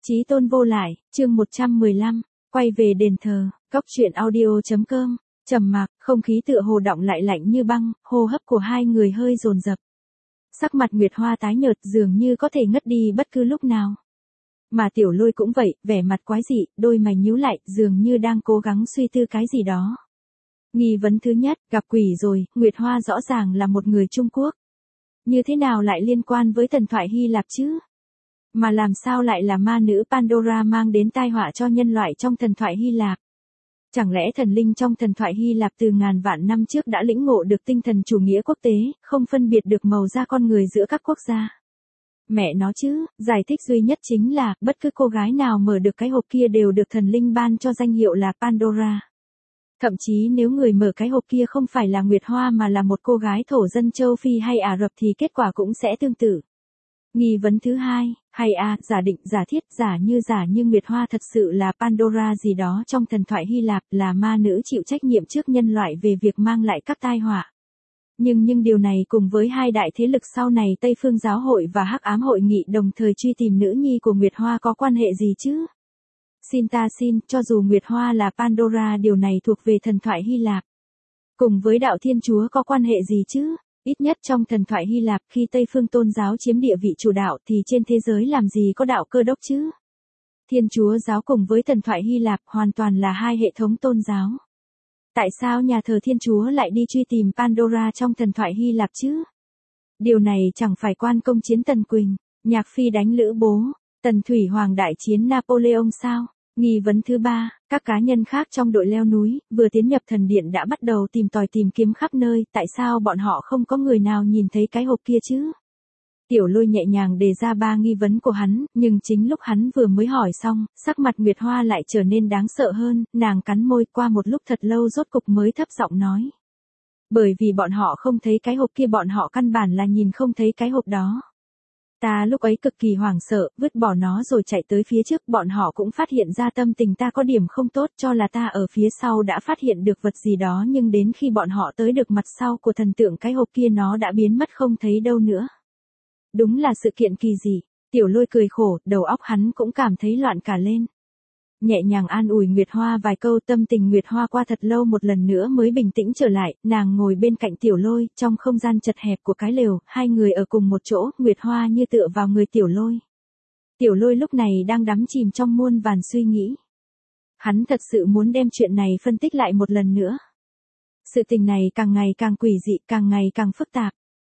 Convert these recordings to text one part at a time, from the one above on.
Chí tôn vô lại, chương 115, quay về đền thờ, góc truyện audio.com, trầm mặc, không khí tựa hồ đọng lại lạnh như băng, hô hấp của hai người hơi dồn dập. Sắc mặt Nguyệt Hoa tái nhợt dường như có thể ngất đi bất cứ lúc nào. Mà Tiểu Lôi cũng vậy, vẻ mặt quái dị, đôi mày nhíu lại, dường như đang cố gắng suy tư cái gì đó. Nghi vấn thứ nhất, gặp quỷ rồi, Nguyệt Hoa rõ ràng là một người Trung Quốc. Như thế nào lại liên quan với thần thoại Hy Lạp chứ? Mà làm sao lại là ma nữ Pandora mang đến tai họa cho nhân loại trong thần thoại Hy Lạp? Chẳng lẽ thần linh trong thần thoại Hy Lạp từ ngàn vạn năm trước đã lĩnh ngộ được tinh thần chủ nghĩa quốc tế, không phân biệt được màu da con người giữa các quốc gia? Mẹ nó chứ, giải thích duy nhất chính là, bất cứ cô gái nào mở được cái hộp kia đều được thần linh ban cho danh hiệu là Pandora. Thậm chí nếu người mở cái hộp kia không phải là Nguyệt Hoa mà là một cô gái thổ dân châu Phi hay Ả Rập thì kết quả cũng sẽ tương tự. Nghi vấn thứ hai, hay giả định, giả thiết, giả như Nguyệt Hoa thật sự là Pandora gì đó trong thần thoại Hy Lạp, là ma nữ chịu trách nhiệm trước nhân loại về việc mang lại các tai họa. Nhưng điều này cùng với hai đại thế lực sau này Tây Phương Giáo hội và Hắc Ám Hội Nghị đồng thời truy tìm nữ nhi của Nguyệt Hoa có quan hệ gì chứ? Xin, cho dù Nguyệt Hoa là Pandora điều này thuộc về thần thoại Hy Lạp. Cùng với đạo Thiên Chúa có quan hệ gì chứ? Ít nhất trong thần thoại Hy Lạp khi Tây Phương tôn giáo chiếm địa vị chủ đạo thì trên thế giới làm gì có đạo Cơ Đốc chứ? Thiên Chúa giáo cùng với thần thoại Hy Lạp hoàn toàn là hai hệ thống tôn giáo. Tại sao nhà thờ Thiên Chúa lại đi truy tìm Pandora trong thần thoại Hy Lạp chứ? Điều này chẳng phải quan công chiến Tần Quỳnh, Nhạc Phi đánh Lữ Bố, Tần Thủy Hoàng đại chiến Napoleon sao? Nghi vấn thứ ba, các cá nhân khác trong đội leo núi, vừa tiến nhập thần điện đã bắt đầu tìm tòi tìm kiếm khắp nơi, tại sao bọn họ không có người nào nhìn thấy cái hộp kia chứ? Tiểu Lôi nhẹ nhàng đề ra ba nghi vấn của hắn, nhưng chính lúc hắn vừa mới hỏi xong, sắc mặt Nguyệt Hoa lại trở nên đáng sợ hơn, nàng cắn môi qua một lúc thật lâu rốt cục mới thấp giọng nói. Bởi vì bọn họ không thấy cái hộp kia, bọn họ căn bản là nhìn không thấy cái hộp đó. Ta lúc ấy cực kỳ hoảng sợ, vứt bỏ nó rồi chạy tới phía trước, bọn họ cũng phát hiện ra tâm tình ta có điểm không tốt, cho là ta ở phía sau đã phát hiện được vật gì đó, nhưng đến khi bọn họ tới được mặt sau của thần tượng cái hộp kia nó đã biến mất không thấy đâu nữa. Đúng là sự kiện kỳ dị. Tiểu Lôi cười khổ, đầu óc hắn cũng cảm thấy loạn cả lên. Nhẹ nhàng an ủi Nguyệt Hoa vài câu, tâm tình Nguyệt Hoa qua thật lâu một lần nữa mới bình tĩnh trở lại, nàng ngồi bên cạnh Tiểu Lôi, trong không gian chật hẹp của cái lều, hai người ở cùng một chỗ, Nguyệt Hoa như tựa vào người Tiểu Lôi. Tiểu Lôi lúc này đang đắm chìm trong muôn vàn suy nghĩ. Hắn thật sự muốn đem chuyện này phân tích lại một lần nữa. Sự tình này càng ngày càng quỷ dị, càng ngày càng phức tạp.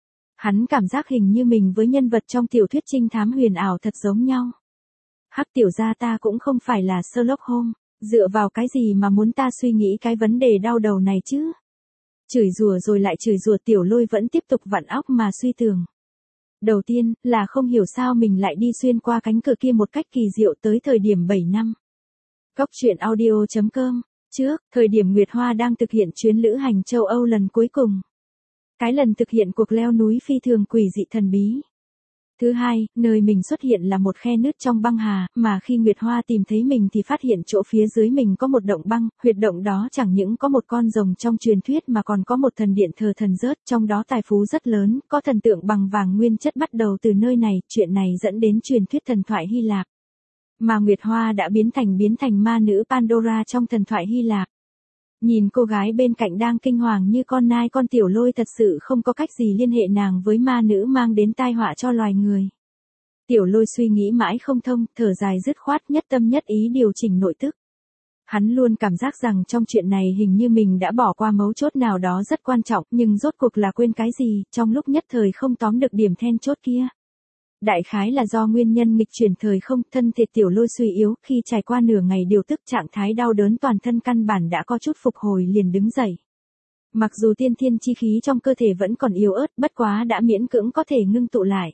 Hắn cảm giác hình như mình với nhân vật trong tiểu thuyết trinh thám huyền ảo thật giống nhau. Hắc tiểu gia ta cũng không phải là Sherlock Holmes, dựa vào cái gì mà muốn ta suy nghĩ cái vấn đề đau đầu này chứ? Chửi rủa rồi lại chửi rủa, Tiểu Lôi vẫn tiếp tục vặn óc mà suy tưởng. Đầu tiên, là không hiểu sao mình lại đi xuyên qua cánh cửa kia một cách kỳ diệu tới thời điểm 7 năm. Góc truyện audio.com, trước, thời điểm Nguyệt Hoa đang thực hiện chuyến lữ hành châu Âu lần cuối cùng. Cái lần thực hiện cuộc leo núi phi thường quỷ dị thần bí. Thứ hai, nơi mình xuất hiện là một khe nứt trong băng hà, mà khi Nguyệt Hoa tìm thấy mình thì phát hiện chỗ phía dưới mình có một động băng, huyệt động đó chẳng những có một con rồng trong truyền thuyết mà còn có một thần điện thờ thần rớt, trong đó tài phú rất lớn, có thần tượng bằng vàng nguyên chất bắt đầu từ nơi này, chuyện này dẫn đến truyền thuyết thần thoại Hy Lạp. Mà Nguyệt Hoa đã biến thành ma nữ Pandora trong thần thoại Hy Lạp. Nhìn cô gái bên cạnh đang kinh hoàng như con nai con, Tiểu Lôi thật sự không có cách gì liên hệ nàng với ma nữ mang đến tai họa cho loài người. Tiểu Lôi suy nghĩ mãi không thông, thở dài dứt khoát, nhất tâm nhất ý điều chỉnh nội tức. Hắn luôn cảm giác rằng trong chuyện này hình như mình đã bỏ qua mấu chốt nào đó rất quan trọng, nhưng rốt cuộc là quên cái gì, trong lúc nhất thời không tóm được điểm then chốt kia. Đại khái là do nguyên nhân nghịch chuyển thời không, thân thể Tiểu Lôi suy yếu, khi trải qua nửa ngày điều tức trạng thái đau đớn toàn thân căn bản đã có chút phục hồi liền đứng dậy. Mặc dù tiên thiên chi khí trong cơ thể vẫn còn yếu ớt, bất quá đã miễn cưỡng có thể ngưng tụ lại.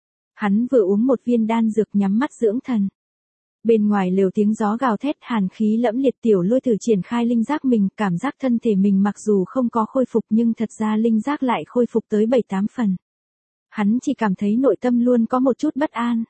Hắn vừa uống một viên đan dược nhắm mắt dưỡng thần. Bên ngoài lều tiếng gió gào thét, hàn khí lẫm liệt, Tiểu Lôi thử triển khai linh giác mình, cảm giác thân thể mình mặc dù không có khôi phục nhưng thật ra linh giác lại khôi phục tới 7-8 phần. Hắn chỉ cảm thấy nội tâm luôn có một chút bất an.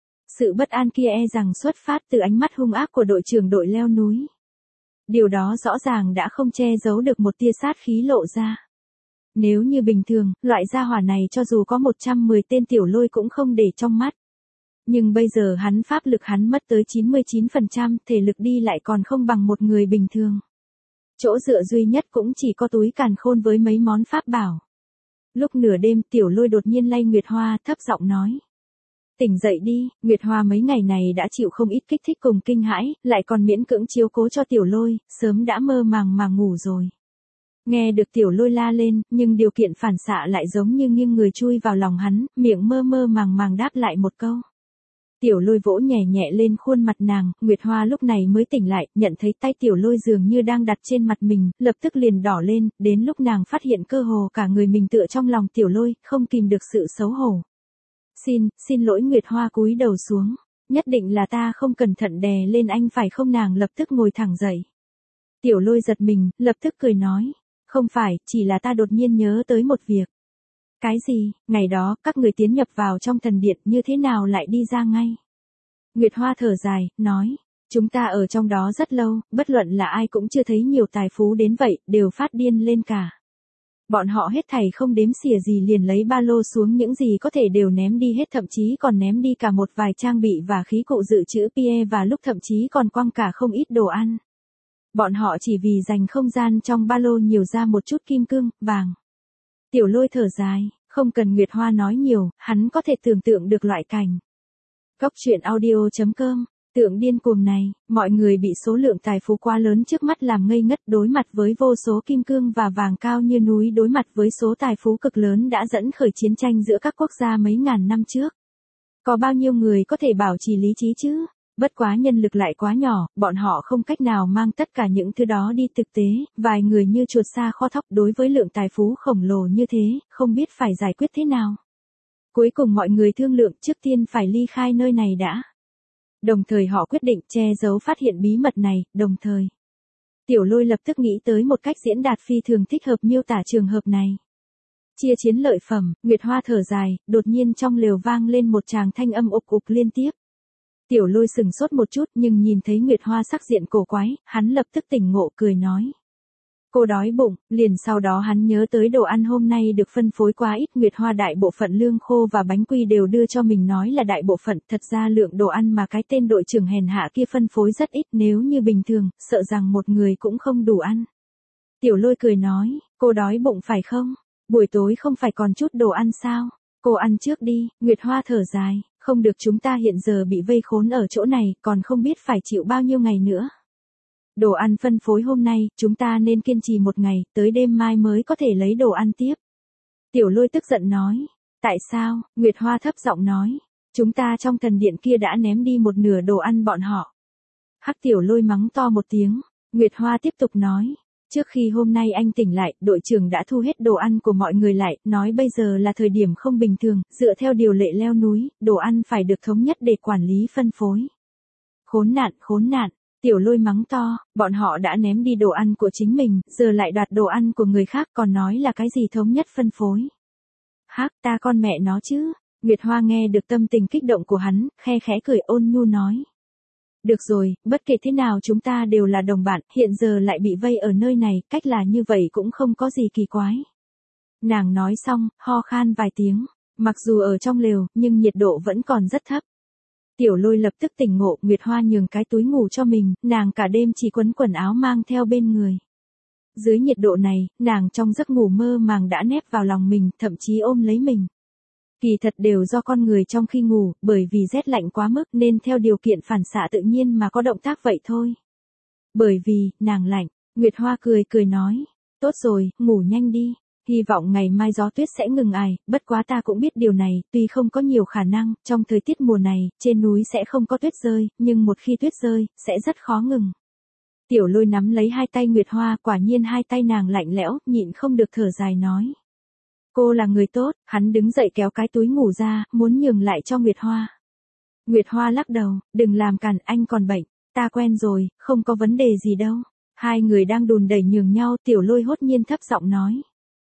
Sự bất an kia rằng xuất phát từ ánh mắt hung ác của đội trưởng đội leo núi. Điều đó rõ ràng đã không che giấu được một tia sát khí lộ ra. Nếu như bình thường, loại gia hỏa này cho dù có 110 tên Tiểu Lôi cũng không để trong mắt. Nhưng bây giờ hắn pháp lực hắn mất tới 99%, thể lực đi lại còn không bằng một người bình thường. Chỗ dựa duy nhất cũng chỉ có túi càn khôn với mấy món pháp bảo. Lúc nửa đêm Tiểu Lôi đột nhiên lay Nguyệt Hoa thấp giọng nói. Tỉnh dậy đi, Nguyệt Hoa mấy ngày này đã chịu không ít kích thích cùng kinh hãi, lại còn miễn cưỡng chiếu cố cho Tiểu Lôi, sớm đã mơ màng mà ngủ rồi. Nghe được Tiểu Lôi la lên, nhưng điều kiện phản xạ lại giống như nghiêng người chui vào lòng hắn, miệng mơ mơ màng màng đáp lại một câu. Tiểu Lôi vỗ nhẹ nhẹ lên khuôn mặt nàng, Nguyệt Hoa lúc này mới tỉnh lại, nhận thấy tay Tiểu Lôi dường như đang đặt trên mặt mình, lập tức liền đỏ lên, đến lúc nàng phát hiện cơ hồ cả người mình tựa trong lòng Tiểu Lôi, không kìm được sự xấu hổ. Xin lỗi Nguyệt Hoa cúi đầu xuống, nhất định là ta không cẩn thận đè lên anh phải không, nàng lập tức ngồi thẳng dậy. Tiểu Lôi giật mình, lập tức cười nói, không phải, chỉ là ta đột nhiên nhớ tới một việc. Cái gì, ngày đó, các người tiến nhập vào trong thần điện như thế nào lại đi ra ngay? Nguyệt Hoa thở dài, nói, chúng ta ở trong đó rất lâu, bất luận là ai cũng chưa thấy nhiều tài phú đến vậy, đều phát điên lên cả. Bọn họ hết thảy không đếm xỉa gì liền lấy ba lô xuống, những gì có thể đều ném đi hết, thậm chí còn ném đi cả một vài trang bị và khí cụ dự trữ PE, và lúc thậm chí còn quăng cả không ít đồ ăn. Bọn họ chỉ vì dành không gian trong ba lô nhiều ra một chút kim cương, vàng. Tiểu Lôi thở dài, không cần Nguyệt Hoa nói nhiều, hắn có thể tưởng tượng được loại cảnh. Góc truyện audio.com, tượng điên cuồng này, mọi người bị số lượng tài phú quá lớn trước mắt làm ngây ngất, đối mặt với vô số kim cương và vàng cao như núi, đối mặt với số tài phú cực lớn đã dẫn khởi chiến tranh giữa các quốc gia mấy ngàn năm trước. Có bao nhiêu người có thể bảo trì lý trí chứ? Bất quá nhân lực lại quá nhỏ, bọn họ không cách nào mang tất cả những thứ đó đi, thực tế, vài người như chuột xa kho thóc, đối với lượng tài phú khổng lồ như thế, không biết phải giải quyết thế nào. Cuối cùng mọi người thương lượng trước tiên phải ly khai nơi này đã. Đồng thời họ quyết định che giấu phát hiện bí mật này, đồng thời. Tiểu Lôi lập tức nghĩ tới một cách diễn đạt phi thường thích hợp miêu tả trường hợp này. Chia chiến lợi phẩm, Nguyệt Hoa thở dài, đột nhiên trong lều vang lên một tràng thanh âm ục ục liên tiếp. Tiểu Lôi sừng sốt một chút, nhưng nhìn thấy Nguyệt Hoa sắc diện cổ quái, hắn lập tức tỉnh ngộ cười nói. Cô đói bụng, liền sau đó hắn nhớ tới đồ ăn hôm nay được phân phối quá ít, Nguyệt Hoa đại bộ phận lương khô và bánh quy đều đưa cho mình, nói là đại bộ phận, thật ra lượng đồ ăn mà cái tên đội trưởng hèn hạ kia phân phối rất ít, nếu như bình thường, sợ rằng một người cũng không đủ ăn. Tiểu Lôi cười nói, cô đói bụng phải không? Buổi tối không phải còn chút đồ ăn sao? Cô ăn trước đi, Nguyệt Hoa thở dài, không được, chúng ta hiện giờ bị vây khốn ở chỗ này, còn không biết phải chịu bao nhiêu ngày nữa. Đồ ăn phân phối hôm nay, chúng ta nên kiên trì một ngày, tới đêm mai mới có thể lấy đồ ăn tiếp. Tiểu Lôi tức giận nói. Tại sao? Nguyệt Hoa thấp giọng nói. Chúng ta trong thần điện kia đã ném đi một nửa đồ ăn bọn họ. Hắc Tiểu Lôi mắng to một tiếng. Nguyệt Hoa tiếp tục nói. Trước khi hôm nay anh tỉnh lại, đội trưởng đã thu hết đồ ăn của mọi người lại, nói bây giờ là thời điểm không bình thường, dựa theo điều lệ leo núi, đồ ăn phải được thống nhất để quản lý phân phối. Khốn nạn, khốn nạn. Tiểu Lôi mắng to, bọn họ đã ném đi đồ ăn của chính mình, giờ lại đoạt đồ ăn của người khác, còn nói là cái gì thống nhất phân phối. Hắc, ta con mẹ nó chứ. Nguyệt Hoa nghe được tâm tình kích động của hắn, khe khẽ cười ôn nhu nói. Được rồi, bất kể thế nào chúng ta đều là đồng bạn, hiện giờ lại bị vây ở nơi này, cách là như vậy cũng không có gì kỳ quái. Nàng nói xong, ho khan vài tiếng, mặc dù ở trong lều, nhưng nhiệt độ vẫn còn rất thấp. Tiểu Lôi lập tức tỉnh ngộ, Nguyệt Hoa nhường cái túi ngủ cho mình, nàng cả đêm chỉ quấn quần áo mang theo bên người. Dưới nhiệt độ này, nàng trong giấc ngủ mơ màng đã nép vào lòng mình, thậm chí ôm lấy mình. Kỳ thật đều do con người trong khi ngủ, bởi vì rét lạnh quá mức nên theo điều kiện phản xạ tự nhiên mà có động tác vậy thôi. Bởi vì, nàng lạnh, Nguyệt Hoa cười nói, tốt rồi, ngủ nhanh đi. Hy vọng ngày mai gió tuyết sẽ ngừng ải, bất quá ta cũng biết điều này, tuy không có nhiều khả năng, trong thời tiết mùa này, trên núi sẽ không có tuyết rơi, nhưng một khi tuyết rơi, sẽ rất khó ngừng. Tiểu Lôi nắm lấy hai tay Nguyệt Hoa, quả nhiên hai tay nàng lạnh lẽo, nhịn không được thở dài nói. Cô là người tốt, hắn đứng dậy kéo cái túi ngủ ra, muốn nhường lại cho Nguyệt Hoa. Nguyệt Hoa lắc đầu, đừng làm cản, anh còn bệnh, ta quen rồi, không có vấn đề gì đâu. Hai người đang đùn đẩy nhường nhau, Tiểu Lôi hốt nhiên thấp giọng nói.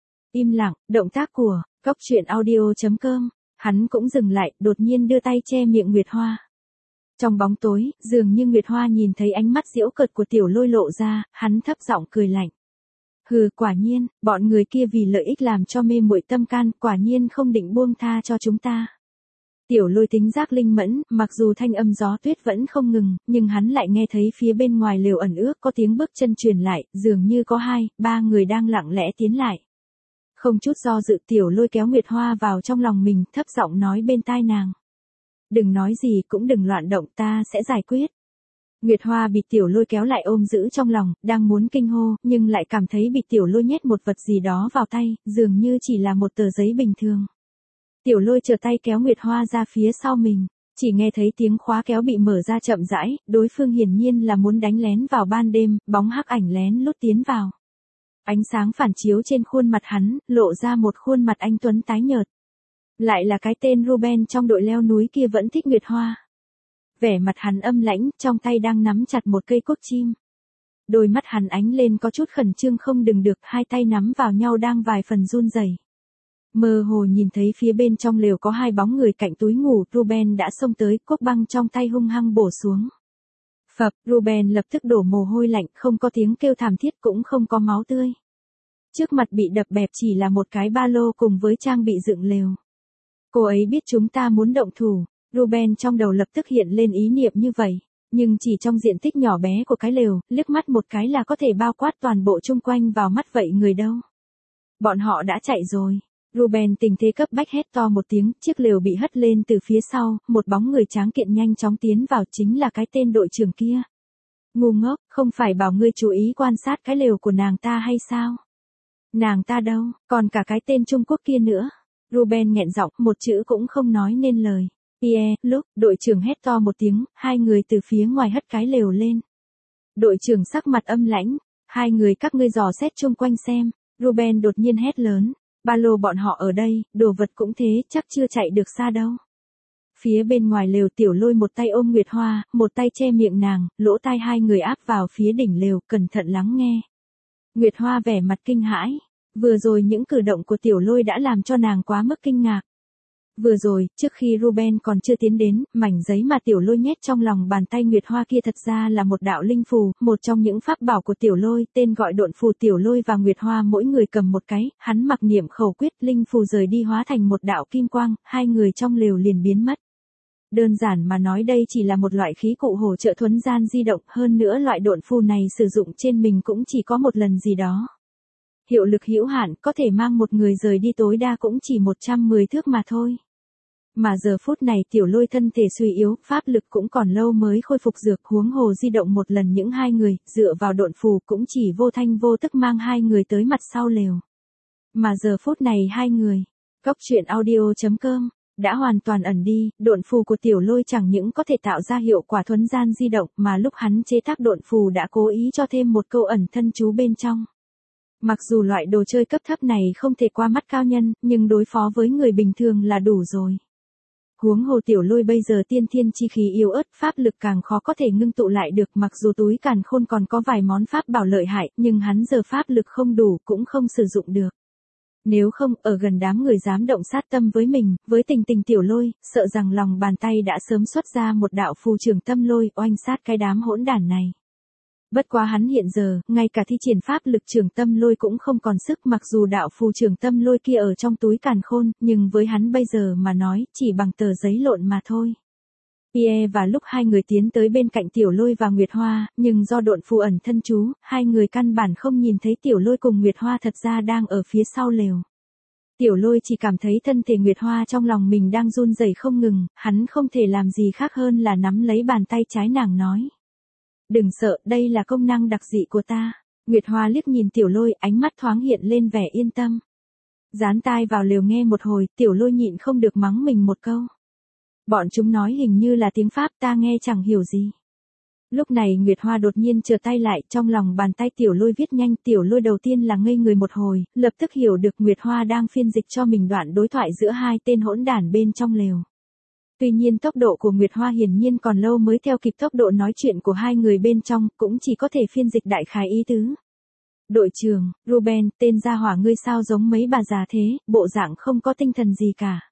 Im lặng, động tác của, góc truyện audio.com, hắn cũng dừng lại, đột nhiên đưa tay che miệng Nguyệt Hoa. Trong bóng tối, dường như Nguyệt Hoa nhìn thấy ánh mắt giễu cợt của Tiểu Lôi lộ ra, hắn thấp giọng cười lạnh. Hừ, quả nhiên, bọn người kia vì lợi ích làm cho mê muội tâm can, quả nhiên không định buông tha cho chúng ta. Tiểu Lôi tính giác linh mẫn, mặc dù thanh âm gió tuyết vẫn không ngừng, nhưng hắn lại nghe thấy phía bên ngoài lều ẩn ước có tiếng bước chân truyền lại, dường như có 2, 3 người đang lặng lẽ tiến lại. Không chút do dự Tiểu Lôi kéo Nguyệt Hoa vào trong lòng mình, thấp giọng nói bên tai nàng. Đừng nói gì cũng đừng loạn động, ta sẽ giải quyết. Nguyệt Hoa bị Tiểu Lôi kéo lại ôm giữ trong lòng, đang muốn kinh hô, nhưng lại cảm thấy bị Tiểu Lôi nhét một vật gì đó vào tay, dường như chỉ là một tờ giấy bình thường. Tiểu Lôi trở tay kéo Nguyệt Hoa ra phía sau mình, chỉ nghe thấy tiếng khóa kéo bị mở ra chậm rãi, đối phương hiển nhiên là muốn đánh lén vào ban đêm, bóng hắc ảnh lén lút tiến vào. Ánh sáng phản chiếu trên khuôn mặt hắn, lộ ra một khuôn mặt anh tuấn tái nhợt. Lại là cái tên Ruben trong đội leo núi kia vẫn thích Nguyệt Hoa. Vẻ mặt hắn âm lãnh, trong tay đang nắm chặt một cây cốt chim. Đôi mắt hắn ánh lên có chút khẩn trương không đừng được, hai tay nắm vào nhau đang vài phần run rẩy. Mơ hồ nhìn thấy phía bên trong lều có 2 bóng người cạnh túi ngủ, Ruben đã xông tới, cốc băng trong tay hung hăng bổ xuống. Phập, Ruben lập tức đổ mồ hôi lạnh, không có tiếng kêu thảm thiết cũng không có máu tươi. Trước mặt bị đập bẹp chỉ là một cái ba lô cùng với trang bị dựng lều. Cô ấy biết chúng ta muốn động thủ, Ruben trong đầu lập tức hiện lên ý niệm như vậy, nhưng chỉ trong diện tích nhỏ bé của cái lều, liếc mắt một cái là có thể bao quát toàn bộ chung quanh vào mắt vậy người đâu. Bọn họ đã chạy rồi. Ruben tình thế cấp bách hét to một tiếng, chiếc lều bị hất lên từ phía sau, một bóng người tráng kiện nhanh chóng tiến vào, chính là cái tên đội trưởng kia. Ngu ngốc, không phải bảo ngươi chú ý quan sát cái lều của nàng ta hay sao? Nàng ta đâu, còn cả cái tên Trung Quốc kia nữa. Ruben nghẹn giọng, một chữ cũng không nói nên lời. Pierre, lúc, đội trưởng hét to một tiếng, 2 người từ phía ngoài hất cái lều lên. Đội trưởng sắc mặt âm lãnh, 2 người các ngươi dò xét chung quanh xem. Ruben đột nhiên hét lớn, ba lô bọn họ ở đây, đồ vật cũng thế, chắc chưa chạy được xa đâu. Phía bên ngoài lều Tiểu Lôi một tay ôm Nguyệt Hoa, một tay che miệng nàng, lỗ tai 2 người áp vào phía đỉnh lều, cẩn thận lắng nghe. Nguyệt Hoa vẻ mặt kinh hãi, vừa rồi những cử động của Tiểu Lôi đã làm cho nàng quá mức kinh ngạc. Vừa rồi, trước khi Ruben còn chưa tiến đến, mảnh giấy mà Tiểu Lôi nhét trong lòng bàn tay Nguyệt Hoa kia thật ra là một đạo linh phù, một trong những pháp bảo của Tiểu Lôi, tên gọi độn phù. Tiểu Lôi và Nguyệt Hoa mỗi người cầm một cái, hắn mặc niệm khẩu quyết, linh phù rời đi hóa thành một đạo kim quang, 2 người trong lều liền biến mất. Đơn giản mà nói đây chỉ là một loại khí cụ hỗ trợ thuấn gian di động, hơn nữa loại độn phù này sử dụng trên mình cũng chỉ có một lần gì đó. Hiệu lực hữu hạn, có thể mang một người rời đi tối đa cũng chỉ 110 thước mà thôi. Mà giờ phút này Tiểu Lôi thân thể suy yếu, pháp lực cũng còn lâu mới khôi phục dược, huống hồ di động một lần những 2 người, dựa vào độn phù cũng chỉ vô thanh vô tức mang 2 người tới mặt sau lều. Mà giờ phút này 2 người, Góc truyện audio.com, đã hoàn toàn ẩn đi, độn phù của Tiểu Lôi chẳng những có thể tạo ra hiệu quả thuấn gian di động, mà lúc hắn chế tác độn phù đã cố ý cho thêm một câu ẩn thân chú bên trong. Mặc dù loại đồ chơi cấp thấp này không thể qua mắt cao nhân, nhưng đối phó với người bình thường là đủ rồi. Huống hồ Tiểu Lôi bây giờ tiên thiên chi khí yếu ớt, pháp lực càng khó có thể ngưng tụ lại được, mặc dù túi càn khôn còn có vài món pháp bảo lợi hại, nhưng hắn giờ pháp lực không đủ cũng không sử dụng được. Nếu không, ở gần đám người dám động sát tâm với mình, với tình tình Tiểu Lôi, sợ rằng lòng bàn tay đã sớm xuất ra một đạo phù trường tâm lôi, oanh sát cái đám hỗn đản này. Bất quá hắn hiện giờ, ngay cả thi triển pháp lực trường tâm lôi cũng không còn sức, mặc dù đạo phù trường tâm lôi kia ở trong túi càn khôn, nhưng với hắn bây giờ mà nói, chỉ bằng tờ giấy lộn mà thôi. Pierre và lúc 2 người tiến tới bên cạnh Tiểu Lôi và Nguyệt Hoa, nhưng do độn phù ẩn thân chú, 2 người căn bản không nhìn thấy Tiểu Lôi cùng Nguyệt Hoa thật ra đang ở phía sau lều. Tiểu Lôi chỉ cảm thấy thân thể Nguyệt Hoa trong lòng mình đang run rẩy không ngừng, hắn không thể làm gì khác hơn là nắm lấy bàn tay trái nàng nói. Đừng sợ, đây là công năng đặc dị của ta. Nguyệt Hoa liếc nhìn Tiểu Lôi, ánh mắt thoáng hiện lên vẻ yên tâm. Dán tai vào lều nghe một hồi, Tiểu Lôi nhịn không được mắng mình một câu. Bọn chúng nói hình như là tiếng Pháp, ta nghe chẳng hiểu gì. Lúc này Nguyệt Hoa đột nhiên trở tay lại, trong lòng bàn tay Tiểu Lôi viết nhanh. Tiểu Lôi đầu tiên là ngây người một hồi, lập tức hiểu được Nguyệt Hoa đang phiên dịch cho mình đoạn đối thoại giữa 2 tên hỗn đản bên trong lều. Tuy nhiên tốc độ của Nguyệt Hoa hiển nhiên còn lâu mới theo kịp tốc độ nói chuyện của 2 người bên trong, cũng chỉ có thể phiên dịch đại khái ý tứ. Đội trưởng, Ruben, tên gia hỏa ngươi sao giống mấy bà già thế, bộ dạng không có tinh thần gì cả.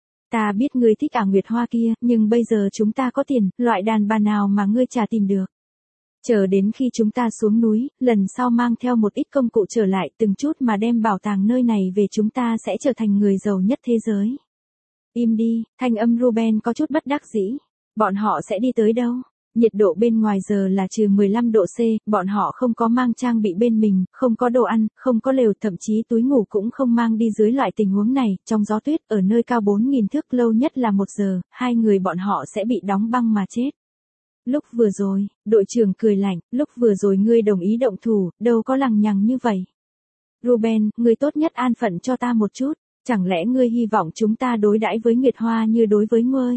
Ta biết ngươi thích Nguyệt Hoa kia, nhưng bây giờ chúng ta có tiền, loại đàn bà nào mà ngươi chả tìm được. Chờ đến khi chúng ta xuống núi, lần sau mang theo một ít công cụ trở lại, từng chút mà đem bảo tàng nơi này về, chúng ta sẽ trở thành người giàu nhất thế giới. Im đi, thanh âm Ruben có chút bất đắc dĩ. Bọn họ sẽ đi tới đâu? Nhiệt độ bên ngoài giờ là trừ 15 độ C, bọn họ không có mang trang bị bên mình, không có đồ ăn, không có lều, thậm chí túi ngủ cũng không mang đi dưới loại tình huống này, trong gió tuyết, ở nơi cao 4.000 thước lâu nhất là 1 giờ, hai người bọn họ sẽ bị đóng băng mà chết. Lúc vừa rồi, đội trưởng cười lạnh, lúc vừa rồi ngươi đồng ý động thủ, đâu có lằng nhằng như vậy. Ruben, ngươi tốt nhất an phận cho ta một chút, chẳng lẽ ngươi hy vọng chúng ta đối đãi với Nguyệt Hoa như đối với ngươi?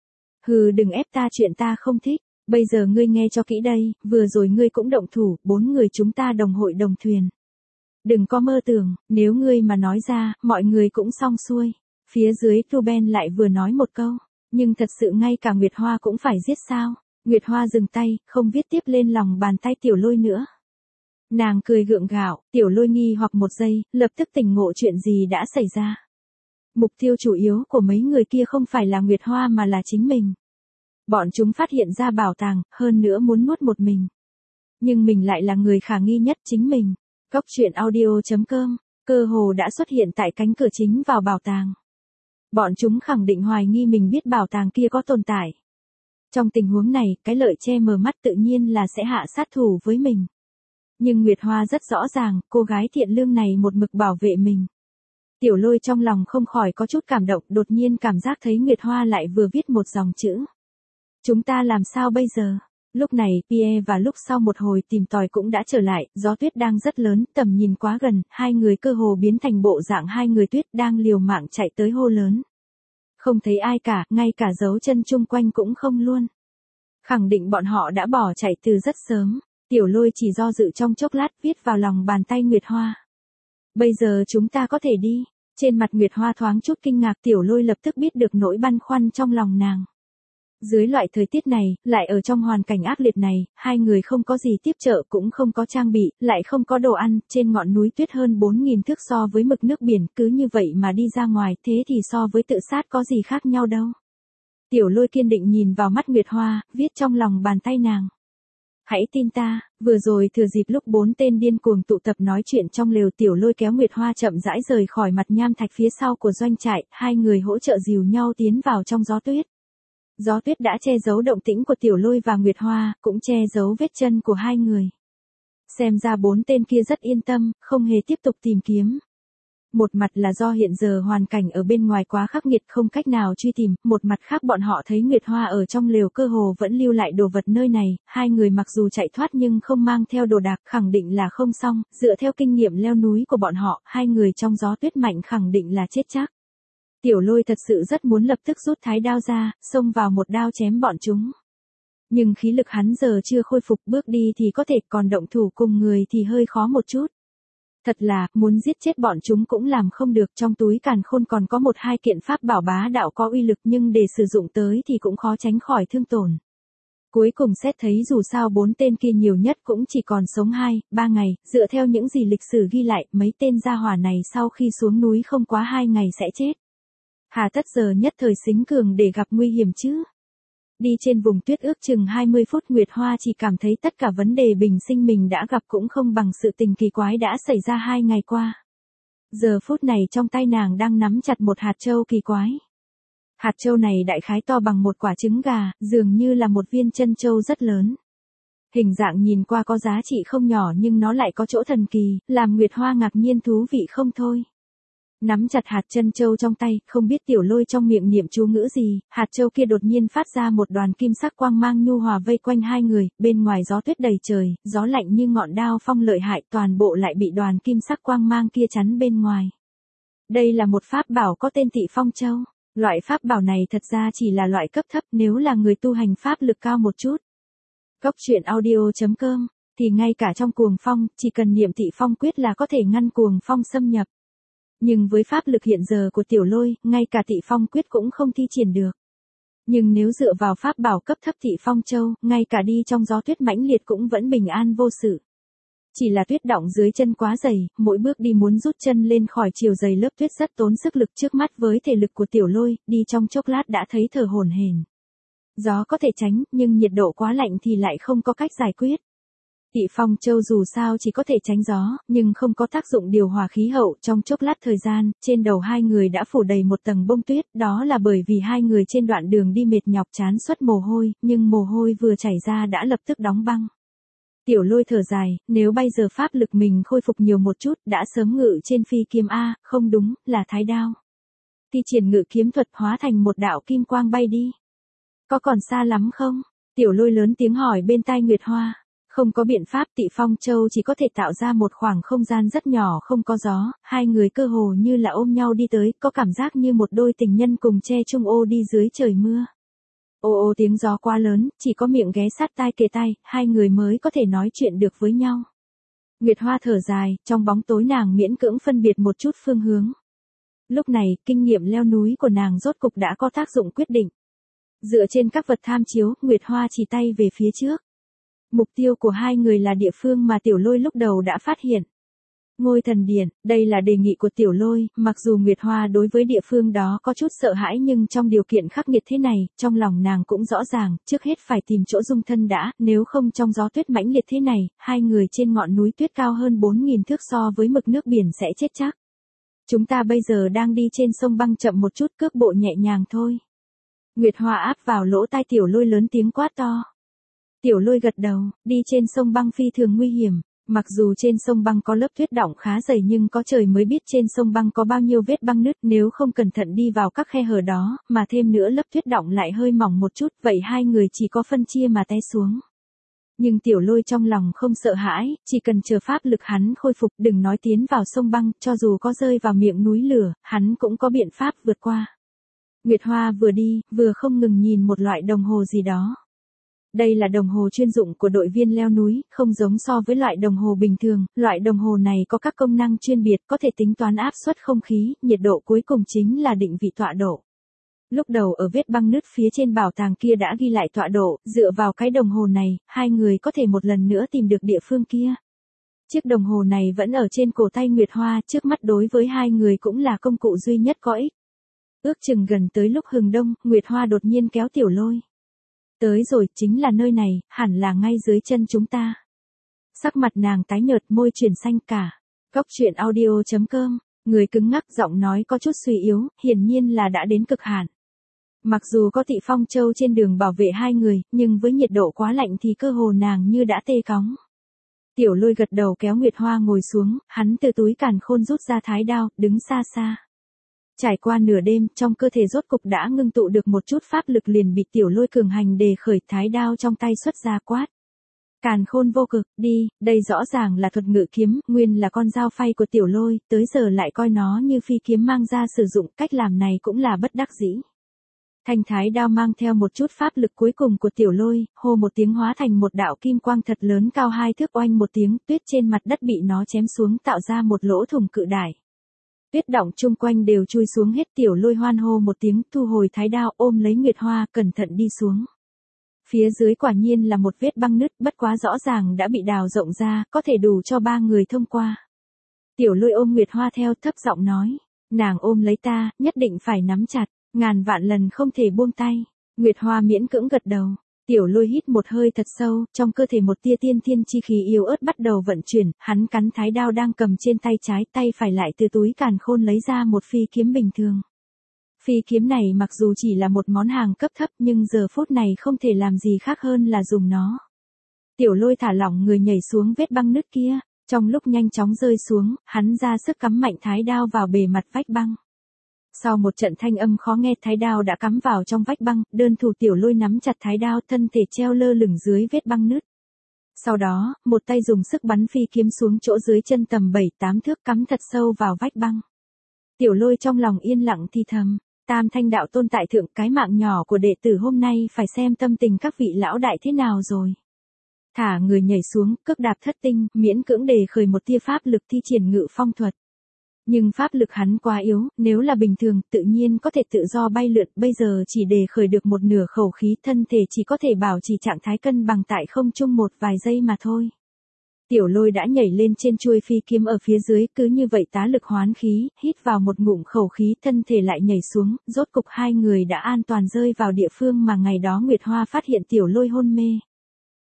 Hừ, đừng ép ta chuyện ta không thích. Bây giờ ngươi nghe cho kỹ đây, vừa rồi ngươi cũng động thủ, 4 người chúng ta đồng hội đồng thuyền. Đừng có mơ tưởng, nếu ngươi mà nói ra, mọi người cũng xong xuôi. Phía dưới Ruben lại vừa nói một câu, nhưng thật sự ngay cả Nguyệt Hoa cũng phải giết sao? Nguyệt Hoa dừng tay, không viết tiếp lên lòng bàn tay Tiểu Lôi nữa. Nàng cười gượng gạo, Tiểu Lôi nghi hoặc một giây, lập tức tỉnh ngộ chuyện gì đã xảy ra. Mục tiêu chủ yếu của mấy người kia không phải là Nguyệt Hoa mà là chính mình. Bọn chúng phát hiện ra bảo tàng, hơn nữa muốn nuốt một mình. Nhưng mình lại là người khả nghi nhất, chính mình. Cóc truyện audio.com, cơ hồ đã xuất hiện tại cánh cửa chính vào bảo tàng. Bọn chúng khẳng định hoài nghi mình biết bảo tàng kia có tồn tại. Trong tình huống này, cái lợi che mờ mắt tự nhiên là sẽ hạ sát thủ với mình. Nhưng Nguyệt Hoa rất rõ ràng, cô gái thiện lương này một mực bảo vệ mình. Tiểu Lôi trong lòng không khỏi có chút cảm động, đột nhiên cảm giác thấy Nguyệt Hoa lại vừa viết một dòng chữ. Chúng ta làm sao bây giờ? Lúc này, Pierre và lúc sau một hồi tìm tòi cũng đã trở lại, gió tuyết đang rất lớn, tầm nhìn quá gần, hai người cơ hồ biến thành bộ dạng hai người tuyết đang liều mạng chạy tới hô lớn. Không thấy ai cả, ngay cả dấu chân chung quanh cũng không luôn. Khẳng định bọn họ đã bỏ chạy từ rất sớm. Tiểu Lôi chỉ do dự trong chốc lát viết vào lòng bàn tay Nguyệt Hoa. Bây giờ chúng ta có thể đi. Trên mặt Nguyệt Hoa thoáng chút kinh ngạc, Tiểu Lôi lập tức biết được nỗi băn khoăn trong lòng nàng. Dưới loại thời tiết này, lại ở trong hoàn cảnh ác liệt này, hai người không có gì tiếp trợ cũng không có trang bị, lại không có đồ ăn, trên ngọn núi tuyết hơn 4.000 thước so với mực nước biển, cứ như vậy mà đi ra ngoài, thế thì so với tự sát có gì khác nhau đâu. Tiểu Lôi kiên định nhìn vào mắt Nguyệt Hoa, viết trong lòng bàn tay nàng. Hãy tin ta, vừa rồi thừa dịp lúc 4 tên điên cuồng tụ tập nói chuyện trong lều, Tiểu Lôi kéo Nguyệt Hoa chậm rãi rời khỏi mặt nham thạch phía sau của doanh trại, hai người hỗ trợ dìu nhau tiến vào trong gió tuyết. Gió tuyết đã che giấu động tĩnh của Tiểu Lôi và Nguyệt Hoa, cũng che giấu vết chân của hai người. Xem ra 4 tên kia rất yên tâm, không hề tiếp tục tìm kiếm. Một mặt là do hiện giờ hoàn cảnh ở bên ngoài quá khắc nghiệt không cách nào truy tìm, một mặt khác bọn họ thấy Nguyệt Hoa ở trong lều cơ hồ vẫn lưu lại đồ vật nơi này, hai người mặc dù chạy thoát nhưng không mang theo đồ đạc, khẳng định là không xong, dựa theo kinh nghiệm leo núi của bọn họ, hai người trong gió tuyết mạnh khẳng định là chết chắc. Tiểu Lôi thật sự rất muốn lập tức rút thái đao ra, xông vào một đao chém bọn chúng. Nhưng khí lực hắn giờ chưa khôi phục, bước đi thì có thể, còn động thủ cùng người thì hơi khó một chút. Thật là, muốn giết chết bọn chúng cũng làm không được, trong túi càn khôn còn có 1-2 kiện pháp bảo bá đạo có uy lực nhưng để sử dụng tới thì cũng khó tránh khỏi thương tổn. Cuối cùng xét thấy dù sao 4 tên kia nhiều nhất cũng chỉ còn sống 2-3 ngày, dựa theo những gì lịch sử ghi lại, mấy tên gia hỏa này sau khi xuống núi không quá 2 ngày sẽ chết. Hà tất giờ nhất thời xính cường để gặp nguy hiểm chứ. Đi trên vùng tuyết ước chừng 20 phút, Nguyệt Hoa chỉ cảm thấy tất cả vấn đề bình sinh mình đã gặp cũng không bằng sự tình kỳ quái đã xảy ra 2 ngày qua. Giờ phút này trong tay nàng đang nắm chặt một hạt châu kỳ quái. Hạt châu này đại khái to bằng một quả trứng gà, dường như là một viên chân châu rất lớn. Hình dạng nhìn qua có giá trị không nhỏ nhưng nó lại có chỗ thần kỳ, làm Nguyệt Hoa ngạc nhiên thú vị không thôi. Nắm chặt hạt chân châu trong tay, không biết Tiểu Lôi trong miệng niệm chú ngữ gì, hạt châu kia đột nhiên phát ra một đoàn kim sắc quang mang nhu hòa vây quanh hai người, bên ngoài gió tuyết đầy trời, gió lạnh như ngọn đao phong lợi hại, toàn bộ lại bị đoàn kim sắc quang mang kia chắn bên ngoài. Đây là một pháp bảo có tên Tị Phong Châu. Loại pháp bảo này thật ra chỉ là loại cấp thấp, nếu là người tu hành pháp lực cao một chút. Cóc truyện audio.com, thì ngay cả trong cuồng phong, chỉ cần niệm Tị Phong quyết là có thể ngăn cuồng phong xâm nhập. Nhưng với pháp lực hiện giờ của Tiểu Lôi, ngay cả Tị Phong quyết cũng không thi triển được. Nhưng nếu dựa vào pháp bảo cấp thấp Tị Phong Châu, ngay cả đi trong gió tuyết mãnh liệt cũng vẫn bình an vô sự. Chỉ là tuyết đọng dưới chân quá dày, mỗi bước đi muốn rút chân lên khỏi chiều dày lớp tuyết rất tốn sức lực, trước mắt với thể lực của Tiểu Lôi, đi trong chốc lát đã thấy thở hổn hển. Gió có thể tránh, nhưng nhiệt độ quá lạnh thì lại không có cách giải quyết. Tị Phong Châu dù sao chỉ có thể tránh gió, nhưng không có tác dụng điều hòa khí hậu. Trong chốc lát thời gian, trên đầu hai người đã phủ đầy một tầng bông tuyết, đó là bởi vì hai người trên đoạn đường đi mệt nhọc chán xuất mồ hôi, nhưng mồ hôi vừa chảy ra đã lập tức đóng băng. Tiểu Lôi thở dài, nếu bây giờ pháp lực mình khôi phục nhiều một chút, đã sớm ngự trên phi kiếm A, không đúng, là thái đao. Thi triển ngự kiếm thuật hóa thành một đạo kim quang bay đi. Có còn xa lắm không? Tiểu Lôi lớn tiếng hỏi bên tai Nguyệt Hoa. Không có biện pháp, Tị Phong Châu chỉ có thể tạo ra một khoảng không gian rất nhỏ không có gió, hai người cơ hồ như là ôm nhau đi tới, có cảm giác như một đôi tình nhân cùng che chung ô đi dưới trời mưa. Ô ô tiếng gió quá lớn, chỉ có miệng ghé sát tai kề tai, hai người mới có thể nói chuyện được với nhau. Nguyệt Hoa thở dài, trong bóng tối nàng miễn cưỡng phân biệt một chút phương hướng. Lúc này, kinh nghiệm leo núi của nàng rốt cục đã có tác dụng quyết định. Dựa trên các vật tham chiếu, Nguyệt Hoa chỉ tay về phía trước. Mục tiêu của hai người là địa phương mà Tiểu Lôi lúc đầu đã phát hiện. Ngôi thần điện, đây là đề nghị của Tiểu Lôi, mặc dù Nguyệt Hoa đối với địa phương đó có chút sợ hãi nhưng trong điều kiện khắc nghiệt thế này, trong lòng nàng cũng rõ ràng, trước hết phải tìm chỗ dung thân đã, nếu không trong gió tuyết mãnh liệt thế này, hai người trên ngọn núi tuyết cao hơn 4.000 thước so với mực nước biển sẽ chết chắc. Chúng ta bây giờ đang đi trên sông băng chậm một chút, cước bộ nhẹ nhàng thôi. Nguyệt Hoa áp vào lỗ tai Tiểu Lôi lớn tiếng quát to. Tiểu Lôi gật đầu, đi trên sông băng phi thường nguy hiểm. Mặc dù trên sông băng có lớp tuyết đọng khá dày nhưng có trời mới biết trên sông băng có bao nhiêu vết băng nứt, nếu không cẩn thận đi vào các khe hở đó, mà thêm nữa lớp tuyết đọng lại hơi mỏng một chút, vậy hai người chỉ có phân chia mà té xuống. Nhưng Tiểu Lôi trong lòng không sợ hãi, chỉ cần chờ pháp lực hắn khôi phục, đừng nói tiến vào sông băng, cho dù có rơi vào miệng núi lửa, hắn cũng có biện pháp vượt qua. Nguyệt Hoa vừa đi, vừa không ngừng nhìn một loại đồng hồ gì đó. Đây là đồng hồ chuyên dụng của đội viên leo núi, không giống so với loại đồng hồ bình thường, loại đồng hồ này có các công năng chuyên biệt, có thể tính toán áp suất không khí, nhiệt độ cuối cùng chính là định vị tọa độ. Lúc đầu ở vết băng nứt phía trên bảo tàng kia đã ghi lại tọa độ, dựa vào cái đồng hồ này, hai người có thể một lần nữa tìm được địa phương kia. Chiếc đồng hồ này vẫn ở trên cổ tay Nguyệt Hoa, trước mắt đối với hai người cũng là công cụ duy nhất có ích. Ước chừng gần tới lúc hừng đông, Nguyệt Hoa đột nhiên kéo Tiểu Lôi. Tới rồi, chính là nơi này, hẳn là ngay dưới chân chúng ta. Sắc mặt nàng tái nhợt, môi chuyển xanh cả. Góc truyện audio.com, người cứng ngắc, giọng nói có chút suy yếu, hiển nhiên là đã đến cực hạn. Mặc dù có Tị Phong Châu trên đường bảo vệ hai người, nhưng với nhiệt độ quá lạnh thì cơ hồ nàng như đã tê cóng. Tiểu Lôi gật đầu kéo Nguyệt Hoa ngồi xuống, hắn từ túi càn khôn rút ra thái đao, đứng xa xa. Trải qua nửa đêm, trong cơ thể rốt cục đã ngưng tụ được một chút pháp lực liền bị Tiểu Lôi cường hành đề khởi, thái đao trong tay xuất ra quát. Càn khôn vô cực, đi, đây rõ ràng là thuật ngự kiếm, nguyên là con dao phay của Tiểu Lôi, tới giờ lại coi nó như phi kiếm mang ra sử dụng, cách làm này cũng là bất đắc dĩ. Thanh thái đao mang theo một chút pháp lực cuối cùng của Tiểu Lôi, hô một tiếng hóa thành một đạo kim quang thật lớn cao 2 thước, oanh một tiếng, tuyết trên mặt đất bị nó chém xuống tạo ra một lỗ thủng cự đại. Tuyết đọng chung quanh đều chui xuống hết. Tiểu Lôi hoan hô một tiếng, thu hồi thái đao, ôm lấy Nguyệt Hoa, cẩn thận đi xuống. Phía dưới quả nhiên là một vết băng nứt, bất quá rõ ràng đã bị đào rộng ra, có thể đủ cho 3 người thông qua. Tiểu Lôi ôm Nguyệt Hoa theo, thấp giọng nói, nàng ôm lấy ta, nhất định phải nắm chặt, ngàn vạn lần không thể buông tay. Nguyệt Hoa miễn cưỡng gật đầu. Tiểu Lôi hít một hơi thật sâu, trong cơ thể một tia tiên thiên chi khí yếu ớt bắt đầu vận chuyển, hắn cắn thái đao đang cầm trên tay trái, tay phải lại từ túi càn khôn lấy ra một phi kiếm bình thường. Phi kiếm này mặc dù chỉ là một món hàng cấp thấp nhưng giờ phút này không thể làm gì khác hơn là dùng nó. Tiểu Lôi thả lỏng người nhảy xuống vết băng nứt kia, trong lúc nhanh chóng rơi xuống, hắn ra sức cắm mạnh thái đao vào bề mặt vách băng. Sau một trận thanh âm khó nghe, thái đao đã cắm vào trong vách băng, đơn thủ Tiểu Lôi nắm chặt thái đao, thân thể treo lơ lửng dưới vết băng nứt. Sau đó, một tay dùng sức bắn phi kiếm xuống chỗ dưới chân tầm 7-8 thước, cắm thật sâu vào vách băng. Tiểu Lôi trong lòng yên lặng thì thầm, Tam Thanh Đạo Tôn tại thượng, cái mạng nhỏ của đệ tử hôm nay phải xem tâm tình các vị lão đại thế nào rồi. Thả người nhảy xuống, cước đạp thất tinh, miễn cưỡng đề khởi một tia pháp lực thi triển ngự phong thuật. Nhưng pháp lực hắn quá yếu, nếu là bình thường, tự nhiên có thể tự do bay lượn, bây giờ chỉ đề khởi được một nửa khẩu khí, thân thể chỉ có thể bảo trì trạng thái cân bằng tại không trung một vài giây mà thôi. Tiểu Lôi đã nhảy lên trên chuôi phi kiếm ở phía dưới, cứ như vậy tá lực hoán khí, hít vào một ngụm khẩu khí, thân thể lại nhảy xuống, rốt cục hai người đã an toàn rơi vào địa phương mà ngày đó Nguyệt Hoa phát hiện Tiểu Lôi hôn mê.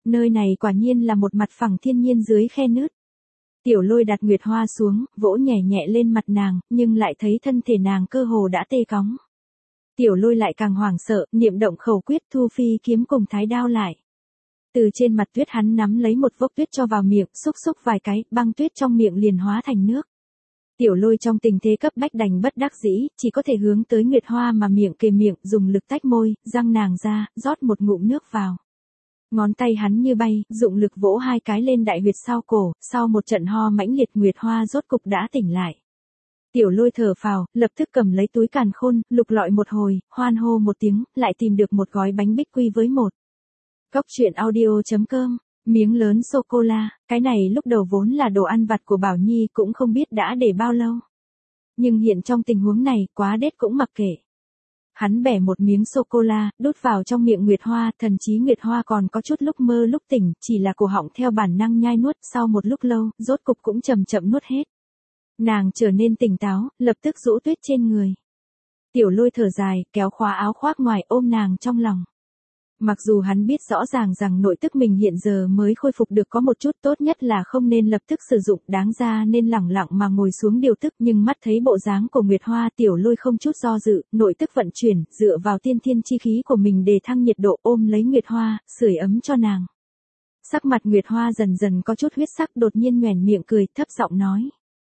Nơi này quả nhiên là một mặt phẳng thiên nhiên dưới khe nứt. Tiểu Lôi đặt Nguyệt Hoa xuống, vỗ nhẹ nhẹ lên mặt nàng, nhưng lại thấy thân thể nàng cơ hồ đã tê cóng. Tiểu Lôi lại càng hoảng sợ, niệm động khẩu quyết thu phi kiếm cùng thái đao lại. Từ trên mặt tuyết hắn nắm lấy một vốc tuyết cho vào miệng, xúc xúc vài cái, băng tuyết trong miệng liền hóa thành nước. Tiểu Lôi trong tình thế cấp bách đành bất đắc dĩ, chỉ có thể hướng tới Nguyệt Hoa mà miệng kề miệng, dùng lực tách môi, răng nàng ra, rót một ngụm nước vào. Ngón tay hắn như bay, dụng lực vỗ hai cái lên đại huyệt sau cổ, sau một trận ho mãnh liệt Nguyệt Hoa rốt cục đã tỉnh lại. Tiểu Lôi thở phào, lập tức cầm lấy túi càn khôn, lục lọi một hồi, hoan hô một tiếng, lại tìm được một gói bánh bích quy với một. Cóc truyện audio.com, miếng lớn sô-cô-la, cái này lúc đầu vốn là đồ ăn vặt của Bảo Nhi cũng không biết đã để bao lâu. Nhưng hiện trong tình huống này, quá đết cũng mặc kệ. Hắn bẻ một miếng sô-cô-la, đút vào trong miệng Nguyệt Hoa, thần chí Nguyệt Hoa còn có chút lúc mơ lúc tỉnh, chỉ là cổ họng theo bản năng nhai nuốt, sau một lúc lâu, rốt cục cũng chậm chậm nuốt hết. Nàng trở nên tỉnh táo, lập tức rũ tuyết trên người. Tiểu Lôi thở dài, kéo khóa áo khoác ngoài ôm nàng trong lòng. Mặc dù hắn biết rõ ràng rằng nội tức mình hiện giờ mới khôi phục được có một chút, tốt nhất là không nên lập tức sử dụng, đáng ra nên lẳng lặng mà ngồi xuống điều tức, nhưng mắt thấy bộ dáng của Nguyệt Hoa, Tiểu Lôi không chút do dự, nội tức vận chuyển, dựa vào tiên thiên chi khí của mình để thăng nhiệt độ, ôm lấy Nguyệt Hoa, sưởi ấm cho nàng. Sắc mặt Nguyệt Hoa dần dần có chút huyết sắc, đột nhiên nhoẻn miệng cười, thấp giọng nói: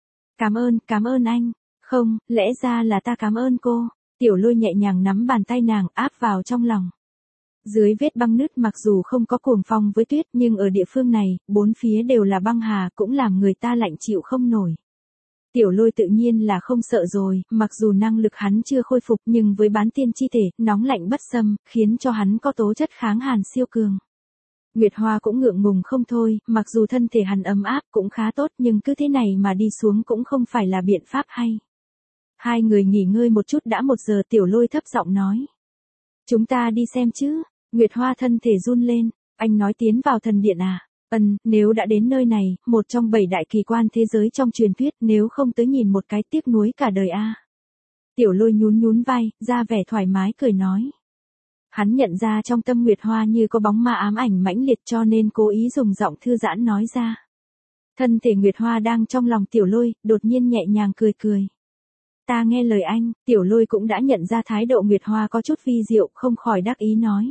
cảm ơn anh. Không, lẽ ra là ta cảm ơn cô. Tiểu Lôi nhẹ nhàng nắm bàn tay nàng, áp vào trong lòng. Dưới vết băng nứt mặc dù không có cuồng phong với tuyết, nhưng ở địa phương này, bốn phía đều là băng hà, cũng làm người ta lạnh chịu không nổi. Tiểu Lôi tự nhiên là không sợ rồi, mặc dù năng lực hắn chưa khôi phục, nhưng với bán tiên chi thể, nóng lạnh bất xâm, khiến cho hắn có tố chất kháng hàn siêu cường. Nguyệt Hoa cũng ngượng ngùng không thôi, mặc dù thân thể hắn ấm áp cũng khá tốt, nhưng cứ thế này mà đi xuống cũng không phải là biện pháp hay. Hai người nghỉ ngơi một chút đã 1 giờ, Tiểu Lôi thấp giọng nói: chúng ta đi xem chứ. Nguyệt Hoa thân thể run lên, anh nói tiến vào thần điện à? Nếu đã đến nơi này, một trong 7 đại kỳ quan thế giới trong truyền thuyết, nếu không tới nhìn một cái tiếc nuối cả đời a. Tiểu Lôi nhún nhún vai, ra vẻ thoải mái cười nói. Hắn nhận ra trong tâm Nguyệt Hoa như có bóng ma ám ảnh mãnh liệt, cho nên cố ý dùng giọng thư giãn nói ra. Thân thể Nguyệt Hoa đang trong lòng Tiểu Lôi, đột nhiên nhẹ nhàng cười cười. Ta nghe lời anh. Tiểu Lôi cũng đã nhận ra thái độ Nguyệt Hoa có chút vi diệu, không khỏi đắc ý nói.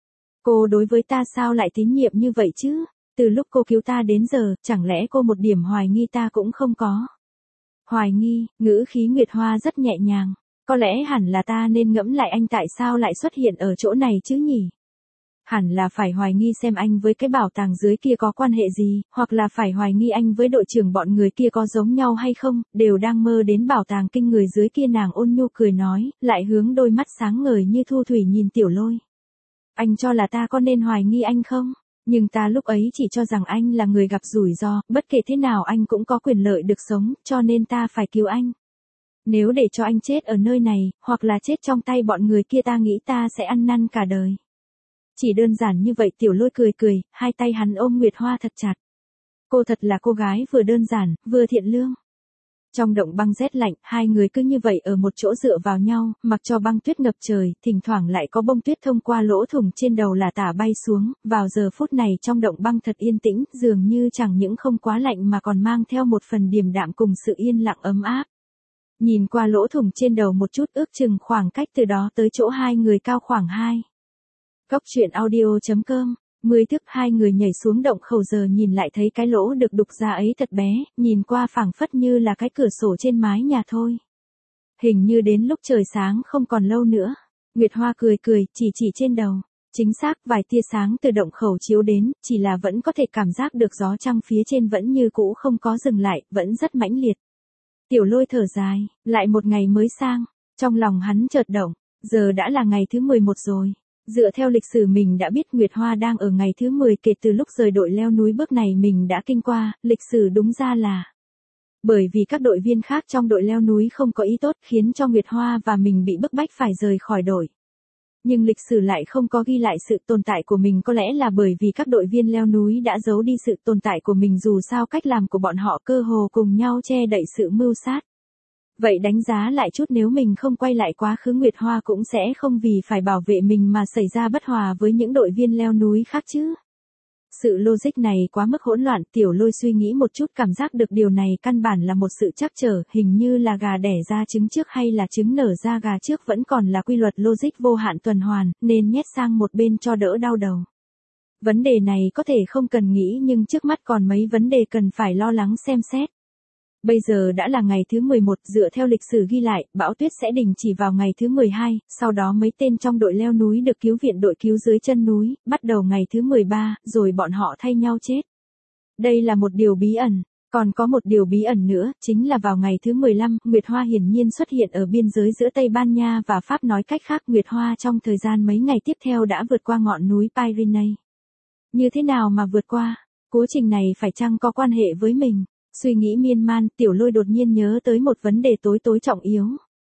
Cô đối với ta sao lại tín nhiệm như vậy chứ? Từ lúc cô cứu ta đến giờ, chẳng lẽ cô một điểm hoài nghi ta cũng không có? Hoài nghi, ngữ khí Nguyệt Hoa rất nhẹ nhàng. Có lẽ hẳn là ta nên ngẫm lại anh tại sao lại xuất hiện ở chỗ này chứ nhỉ? Hẳn là phải hoài nghi xem anh với cái bảo tàng dưới kia có quan hệ gì, hoặc là phải hoài nghi anh với đội trưởng bọn người kia có giống nhau hay không, đều đang mơ đến bảo tàng kinh người dưới kia. Nàng ôn nhu cười nói, lại hướng đôi mắt sáng ngời như thu thủy nhìn Tiểu Lôi. Anh cho là ta có nên hoài nghi anh không? Nhưng ta lúc ấy chỉ cho rằng anh là người gặp rủi ro, bất kể thế nào anh cũng có quyền lợi được sống, cho nên ta phải cứu anh. Nếu để cho anh chết ở nơi này, hoặc là chết trong tay bọn người kia, ta nghĩ ta sẽ ăn năn cả đời. Chỉ đơn giản như vậy. Tiểu Lôi cười cười, hai tay hắn ôm Nguyệt Hoa thật chặt. Cô thật là cô gái vừa đơn giản, vừa thiện lương. Trong động băng rét lạnh, hai người cứ như vậy ở một chỗ dựa vào nhau, mặc cho băng tuyết ngập trời, thỉnh thoảng lại có bông tuyết thông qua lỗ thủng trên đầu là tả bay xuống. Vào giờ phút này trong động băng thật yên tĩnh, dường như chẳng những không quá lạnh mà còn mang theo một phần điềm đạm cùng sự yên lặng ấm áp. Nhìn qua lỗ thủng trên đầu một chút, ước chừng khoảng cách từ đó tới chỗ hai người cao khoảng 2. Cóc truyện audio.com, 10 thước. Hai người nhảy xuống động khẩu, giờ nhìn lại thấy cái lỗ được đục ra ấy thật bé, nhìn qua phảng phất như là cái cửa sổ trên mái nhà thôi. Hình như đến lúc trời sáng không còn lâu nữa. Nguyệt Hoa cười cười, chỉ trên đầu. Chính xác, vài tia sáng từ động khẩu chiếu đến, chỉ là vẫn có thể cảm giác được gió trăng phía trên vẫn như cũ không có dừng lại, vẫn rất mãnh liệt. Tiểu Lôi thở dài, lại một ngày mới sang. Trong lòng hắn chợt động, giờ đã là ngày thứ 11 rồi. Dựa theo lịch sử mình đã biết Nguyệt Hoa đang ở ngày thứ 10 kể từ lúc rời đội leo núi. Bước này mình đã kinh qua, lịch sử đúng ra là bởi vì các đội viên khác trong đội leo núi không có ý tốt, khiến cho Nguyệt Hoa và mình bị bức bách phải rời khỏi đội. Nhưng lịch sử lại không có ghi lại sự tồn tại của mình, có lẽ là bởi vì các đội viên leo núi đã giấu đi sự tồn tại của mình, dù sao cách làm của bọn họ cơ hồ cùng nhau che đậy sự mưu sát. Vậy đánh giá lại chút, nếu mình không quay lại quá khứ, Nguyệt Hoa cũng sẽ không vì phải bảo vệ mình mà xảy ra bất hòa với những đội viên leo núi khác chứ. Sự logic này quá mức hỗn loạn, Tiểu Lôi suy nghĩ một chút cảm giác được điều này căn bản là một sự trắc trở, hình như là gà đẻ ra trứng trước hay là trứng nở ra gà trước vẫn còn là quy luật logic vô hạn tuần hoàn, nên nhét sang một bên cho đỡ đau đầu. Vấn đề này có thể không cần nghĩ nhưng trước mắt còn mấy vấn đề cần phải lo lắng xem xét. Bây giờ đã là ngày thứ 11, dựa theo lịch sử ghi lại, bão tuyết sẽ đình chỉ vào ngày thứ 12, sau đó mấy tên trong đội leo núi được cứu viện đội cứu dưới chân núi, bắt đầu ngày thứ 13, rồi bọn họ thay nhau chết. Đây là một điều bí ẩn. Còn có một điều bí ẩn nữa, chính là vào ngày thứ 15, Nguyệt Hoa hiển nhiên xuất hiện ở biên giới giữa Tây Ban Nha và Pháp, nói cách khác Nguyệt Hoa trong thời gian mấy ngày tiếp theo đã vượt qua ngọn núi Pyrenees. Như thế nào mà vượt qua? Quá trình này phải chăng có quan hệ với mình? Suy nghĩ miên man, Tiểu Lôi đột nhiên nhớ tới một vấn đề tối trọng yếu.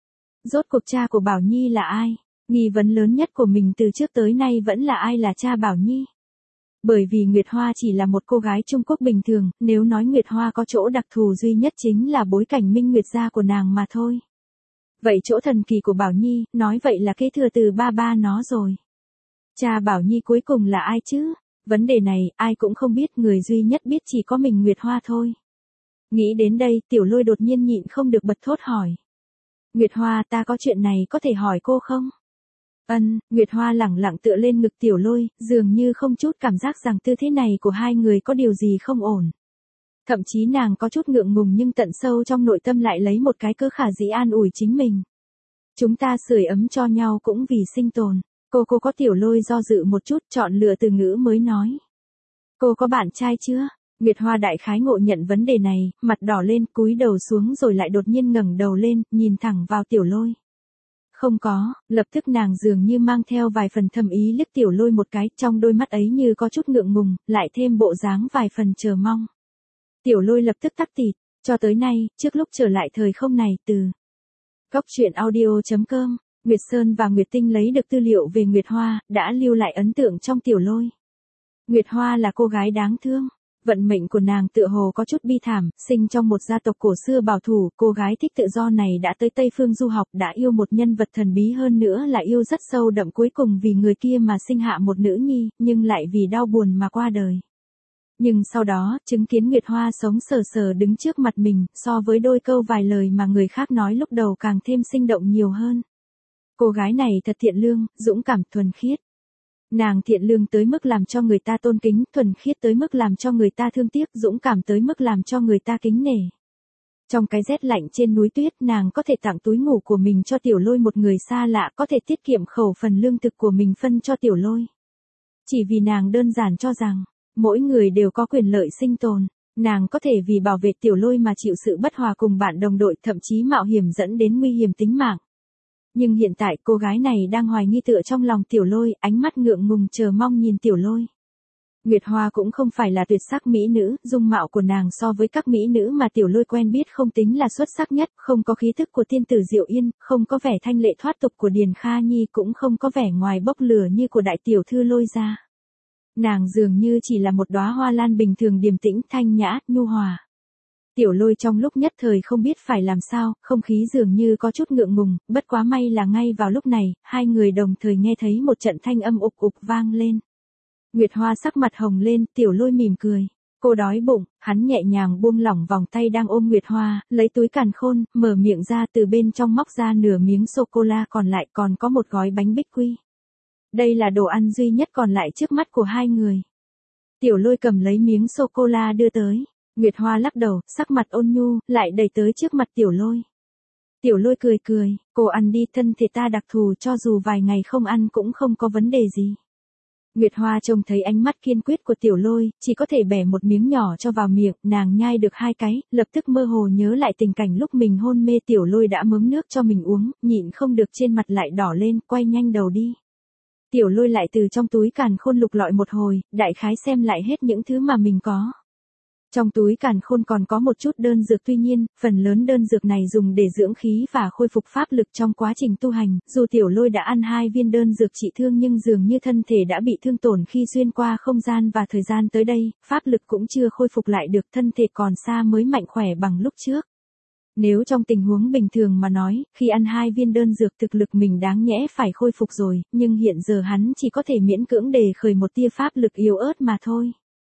Rốt cuộc cha của Bảo Nhi là ai? Nghi vấn lớn nhất của mình từ trước tới nay vẫn là ai là cha Bảo Nhi. Bởi vì Nguyệt Hoa chỉ là một cô gái Trung Quốc bình thường, nếu nói Nguyệt Hoa có chỗ đặc thù duy nhất chính là bối cảnh Minh Nguyệt gia của nàng mà thôi. Vậy chỗ thần kỳ của Bảo Nhi, nói vậy là kế thừa từ ba nó rồi. Cha Bảo Nhi cuối cùng là ai chứ? Vấn đề này, ai cũng không biết, người duy nhất biết chỉ có mình Nguyệt Hoa thôi. Nghĩ đến đây, Tiểu Lôi đột nhiên nhịn không được bật thốt hỏi. Nguyệt Hoa, ta có chuyện này có thể hỏi cô không? Nguyệt Hoa lẳng lặng tựa lên ngực Tiểu Lôi, dường như không chút cảm giác rằng tư thế này của hai người có điều gì không ổn. Thậm chí nàng có chút ngượng ngùng nhưng tận sâu trong nội tâm lại lấy một cái cớ khả dĩ an ủi chính mình. Chúng ta sưởi ấm cho nhau cũng vì sinh tồn. Cô có Tiểu Lôi do dự một chút, chọn lựa từ ngữ mới nói. Cô có bạn trai chưa? Nguyệt Hoa đại khái ngộ nhận vấn đề này, mặt đỏ lên, cúi đầu xuống rồi lại đột nhiên ngẩng đầu lên, nhìn thẳng vào Tiểu Lôi. Không có, lập tức nàng dường như mang theo vài phần thầm ý liếc Tiểu Lôi một cái, trong đôi mắt ấy như có chút ngượng ngùng, lại thêm bộ dáng vài phần chờ mong. Tiểu Lôi lập tức tắt tịt, cho tới nay, trước lúc trở lại thời không này từ Goctruyện.audio.com, Nguyệt Sơn và Nguyệt Tinh lấy được tư liệu về Nguyệt Hoa, đã lưu lại ấn tượng trong Tiểu Lôi. Nguyệt Hoa là cô gái đáng thương. Vận mệnh của nàng tựa hồ có chút bi thảm, sinh trong một gia tộc cổ xưa bảo thủ, cô gái thích tự do này đã tới Tây Phương du học, đã yêu một nhân vật thần bí, hơn nữa là yêu rất sâu đậm, cuối cùng vì người kia mà sinh hạ một nữ nhi, nhưng lại vì đau buồn mà qua đời. Nhưng sau đó, chứng kiến Nguyệt Hoa sống sờ sờ đứng trước mặt mình, so với đôi câu vài lời mà người khác nói lúc đầu càng thêm sinh động nhiều hơn. Cô gái này thật thiện lương, dũng cảm, thuần khiết. Nàng thiện lương tới mức làm cho người ta tôn kính, thuần khiết tới mức làm cho người ta thương tiếc, dũng cảm tới mức làm cho người ta kính nể. Trong cái rét lạnh trên núi tuyết, nàng có thể tặng túi ngủ của mình cho Tiểu Lôi, một người xa lạ, có thể tiết kiệm khẩu phần lương thực của mình phân cho Tiểu Lôi. Chỉ vì nàng đơn giản cho rằng, mỗi người đều có quyền lợi sinh tồn. Nàng có thể vì bảo vệ Tiểu Lôi mà chịu sự bất hòa cùng bạn đồng đội, thậm chí mạo hiểm dẫn đến nguy hiểm tính mạng. Nhưng hiện tại cô gái này đang hoài nghi tựa trong lòng Tiểu Lôi, ánh mắt ngượng ngùng chờ mong nhìn Tiểu Lôi. Nguyệt Hoa cũng không phải là tuyệt sắc mỹ nữ, dung mạo của nàng so với các mỹ nữ mà Tiểu Lôi quen biết không tính là xuất sắc nhất, không có khí thức của tiên tử Diệu Yên, không có vẻ thanh lệ thoát tục của Điền Kha Nhi, cũng không có vẻ ngoài bốc lửa như của đại tiểu thư Lôi gia. Nàng dường như chỉ là một đóa hoa lan bình thường, điềm tĩnh, thanh nhã, nhu hòa. Tiểu Lôi trong lúc nhất thời không biết phải làm sao, không khí dường như có chút ngượng ngùng, bất quá may là ngay vào lúc này, hai người đồng thời nghe thấy một trận thanh âm ục ục vang lên. Nguyệt Hoa sắc mặt hồng lên, Tiểu Lôi mỉm cười. Cô đói bụng, hắn nhẹ nhàng buông lỏng vòng tay đang ôm Nguyệt Hoa, lấy túi càn khôn, mở miệng ra, từ bên trong móc ra nửa miếng sô-cô-la, còn lại còn có một gói bánh bích quy. Đây là đồ ăn duy nhất còn lại trước mắt của hai người. Tiểu Lôi cầm lấy miếng sô-cô-la đưa tới. Nguyệt Hoa lắc đầu, sắc mặt ôn nhu, lại đẩy tới trước mặt Tiểu Lôi. Tiểu Lôi cười cười, cô ăn đi, thân thể ta đặc thù, cho dù vài ngày không ăn cũng không có vấn đề gì. Nguyệt Hoa trông thấy ánh mắt kiên quyết của Tiểu Lôi, chỉ có thể bẻ một miếng nhỏ cho vào miệng, nàng nhai được hai cái, lập tức mơ hồ nhớ lại tình cảnh lúc mình hôn mê. Tiểu Lôi đã mớm nước cho mình uống, nhịn không được trên mặt lại đỏ lên, quay nhanh đầu đi. Tiểu Lôi lại từ trong túi càn khôn lục lọi một hồi, đại khái xem lại hết những thứ mà mình có. Trong túi càn khôn còn có một chút đơn dược, tuy nhiên, phần lớn đơn dược này dùng để dưỡng khí và khôi phục pháp lực trong quá trình tu hành, dù Tiểu Lôi đã ăn 2 viên đơn dược trị thương nhưng dường như thân thể đã bị thương tổn khi xuyên qua không gian và thời gian tới đây, pháp lực cũng chưa khôi phục lại được, thân thể còn xa mới mạnh khỏe bằng lúc trước. Nếu trong tình huống bình thường mà nói, khi ăn 2 viên đơn dược thực lực mình đáng nhẽ phải khôi phục rồi, nhưng hiện giờ hắn chỉ có thể miễn cưỡng đề khởi một tia pháp lực yếu ớt mà thôi.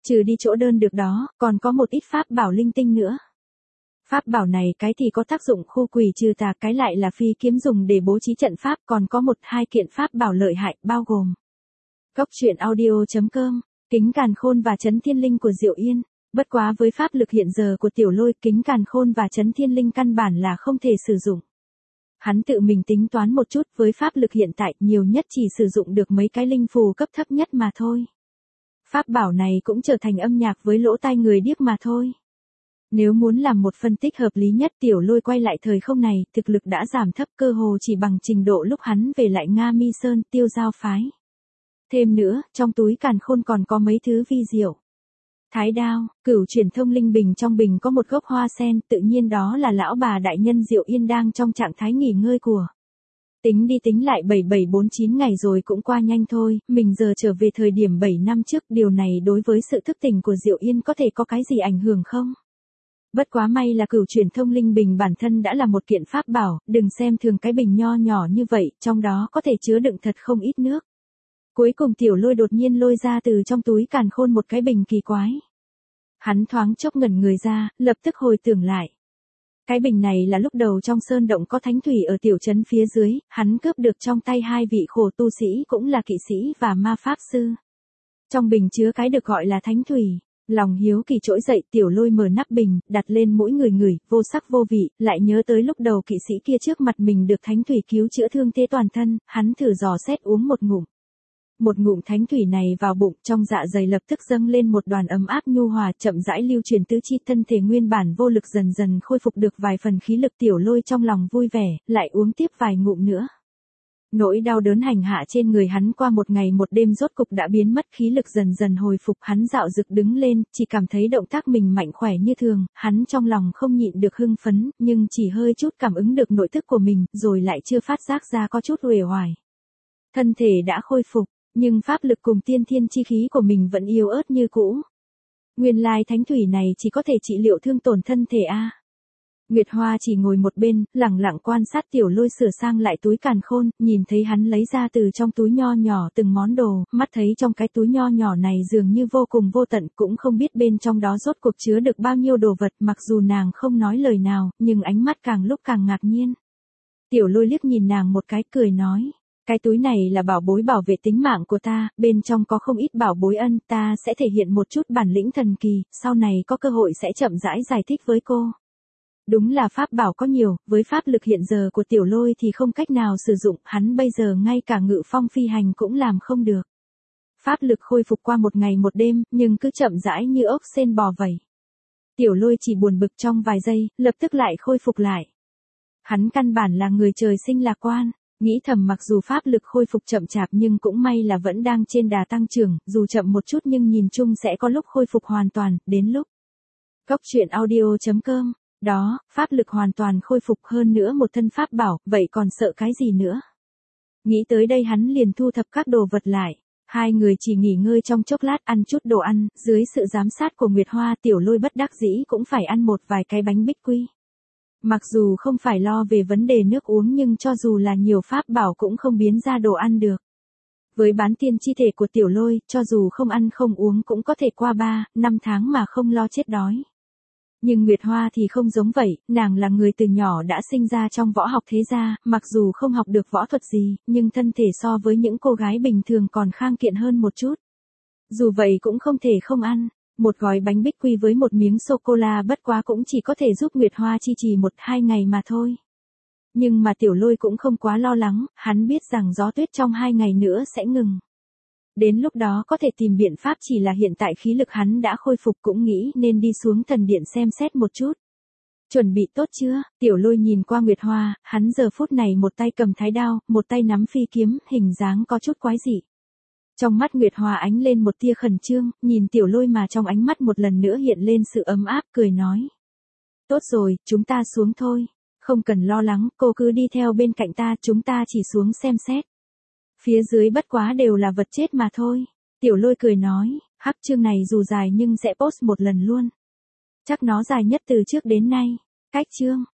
Trừ đi chỗ đơn được đó, còn có một ít pháp bảo linh tinh nữa. Pháp bảo này cái thì có tác dụng khu quỷ trừ tà, cái lại là phi kiếm dùng để bố trí trận pháp, còn có một hai kiện pháp bảo lợi hại, bao gồm Góc truyện audio.com, kính càn khôn và trấn thiên linh của Diệu Yên. Bất quá với pháp lực hiện giờ của Tiểu Lôi, kính càn khôn và trấn thiên linh căn bản là không thể sử dụng. Hắn tự mình tính toán một chút, với pháp lực hiện tại nhiều nhất chỉ sử dụng được mấy cái linh phù cấp thấp nhất mà thôi. Pháp bảo này cũng trở thành âm nhạc với lỗ tai người điếc mà thôi. Nếu muốn làm một phân tích hợp lý nhất, Tiểu Lôi quay lại thời không này, thực lực đã giảm thấp cơ hồ chỉ bằng trình độ lúc hắn về lại Nga Mi Sơn, Tiêu Giao phái. Thêm nữa, trong túi càn khôn còn có mấy thứ vi diệu. Thái đao, cửu chuyển thông linh bình, trong bình có một gốc hoa sen, tự nhiên đó là lão bà đại nhân Diệu Yên đang trong trạng thái nghỉ ngơi của. Tính đi tính lại 7749 ngày rồi cũng qua nhanh thôi, mình giờ trở về thời điểm 7 năm trước, điều này đối với sự thức tỉnh của Diệu Yên có thể có cái gì ảnh hưởng không? Bất quá may là cửu chuyển thông linh bình bản thân đã là một kiện pháp bảo, đừng xem thường cái bình nho nhỏ như vậy, trong đó có thể chứa đựng thật không ít nước. Cuối cùng Tiểu Lôi đột nhiên lôi ra từ trong túi càn khôn một cái bình kỳ quái. Hắn thoáng chốc ngẩn người ra, lập tức hồi tưởng lại. Cái bình này là lúc đầu trong sơn động có thánh thủy ở tiểu trấn phía dưới, hắn cướp được trong tay hai vị khổ tu sĩ cũng là kỵ sĩ và ma pháp sư. Trong bình chứa cái được gọi là thánh thủy. Lòng hiếu kỳ trỗi dậy, Tiểu Lôi mở nắp bình, đặt lên mũi người ngửi, vô sắc vô vị, lại nhớ tới lúc đầu kỵ sĩ kia trước mặt mình được thánh thủy cứu chữa thương thế toàn thân, hắn thử dò xét uống một ngụm. Một ngụm thánh thủy này vào bụng, trong dạ dày lập tức dâng lên một đoàn ấm áp nhu hòa, chậm rãi lưu truyền tứ chi, thân thể nguyên bản vô lực dần dần khôi phục được vài phần khí lực. Tiểu Lôi trong lòng vui vẻ, lại uống tiếp vài ngụm nữa. Nỗi đau đớn hành hạ trên người hắn qua một ngày một đêm rốt cục đã biến mất, khí lực dần dần hồi phục, hắn dạo dực đứng lên, chỉ cảm thấy động tác mình mạnh khỏe như thường, hắn trong lòng không nhịn được hưng phấn, nhưng chỉ hơi chút cảm ứng được nội thức của mình, rồi lại chưa phát giác ra có chút uể oải. Thân thể đã khôi phục, nhưng pháp lực cùng tiên thiên chi khí của mình vẫn yếu ớt như cũ. Nguyên lai thánh thủy này chỉ có thể trị liệu thương tổn thân thể a. Nguyệt Hoa chỉ ngồi một bên, lẳng lặng quan sát Tiểu Lôi sửa sang lại túi càn khôn, nhìn thấy hắn lấy ra từ trong túi nho nhỏ từng món đồ, mắt thấy trong cái túi nho nhỏ này dường như vô cùng vô tận, cũng không biết bên trong đó rốt cuộc chứa được bao nhiêu đồ vật, mặc dù nàng không nói lời nào, nhưng ánh mắt càng lúc càng ngạc nhiên. Tiểu Lôi liếc nhìn nàng một cái, cười nói. Cái túi này là bảo bối bảo vệ tính mạng của ta, bên trong có không ít bảo bối ân, ta sẽ thể hiện một chút bản lĩnh thần kỳ, sau này có cơ hội sẽ chậm rãi giải thích với cô. Đúng là pháp bảo có nhiều, với pháp lực hiện giờ của Tiểu Lôi thì không cách nào sử dụng, hắn bây giờ ngay cả ngự phong phi hành cũng làm không được. Pháp lực khôi phục qua một ngày một đêm, nhưng cứ chậm rãi như ốc sên bò vậy. Tiểu Lôi chỉ buồn bực trong vài giây, lập tức lại khôi phục lại. Hắn căn bản là người trời sinh lạc quan. Nghĩ thầm mặc dù pháp lực khôi phục chậm chạp nhưng cũng may là vẫn đang trên đà tăng trưởng, dù chậm một chút nhưng nhìn chung sẽ có lúc khôi phục hoàn toàn, đến lúc. Góc truyện audio.com, đó, pháp lực hoàn toàn khôi phục, hơn nữa một thân pháp bảo, vậy còn sợ cái gì nữa. Nghĩ tới đây hắn liền thu thập các đồ vật lại. Hai người chỉ nghỉ ngơi trong chốc lát, ăn chút đồ ăn, dưới sự giám sát của Nguyệt Hoa, Tiểu Lôi bất đắc dĩ cũng phải ăn một vài cái bánh bích quy. Mặc dù không phải lo về vấn đề nước uống nhưng cho dù là nhiều pháp bảo cũng không biến ra đồ ăn được. Với bán tiên chi thể của Tiểu Lôi, cho dù không ăn không uống cũng có thể qua 3-5 tháng mà không lo chết đói. Nhưng Nguyệt Hoa thì không giống vậy, nàng là người từ nhỏ đã sinh ra trong võ học thế gia, mặc dù không học được võ thuật gì, nhưng thân thể so với những cô gái bình thường còn khang kiện hơn một chút. Dù vậy cũng không thể không ăn. Một gói bánh bích quy với một miếng sô-cô-la bất quá cũng chỉ có thể giúp Nguyệt Hoa chi trì 1-2 ngày mà thôi. Nhưng mà Tiểu Lôi cũng không quá lo lắng, hắn biết rằng gió tuyết trong 2 ngày nữa sẽ ngừng. Đến lúc đó có thể tìm biện pháp, chỉ là hiện tại khí lực hắn đã khôi phục, cũng nghĩ nên đi xuống thần điện xem xét một chút. Chuẩn bị tốt chưa? Tiểu Lôi nhìn qua Nguyệt Hoa, hắn giờ phút này một tay cầm thái đao, một tay nắm phi kiếm, hình dáng có chút quái dị. Trong mắt Nguyệt Hoa ánh lên một tia khẩn trương, nhìn Tiểu Lôi mà trong ánh mắt một lần nữa hiện lên sự ấm áp, cười nói. Tốt rồi, chúng ta xuống thôi. Không cần lo lắng, cô cứ đi theo bên cạnh ta, chúng ta chỉ xuống xem xét. Phía dưới bất quá đều là vật chết mà thôi. Tiểu Lôi cười nói, hắc, chương này dù dài nhưng sẽ post một lần luôn. Chắc nó dài nhất từ trước đến nay. Cách chương.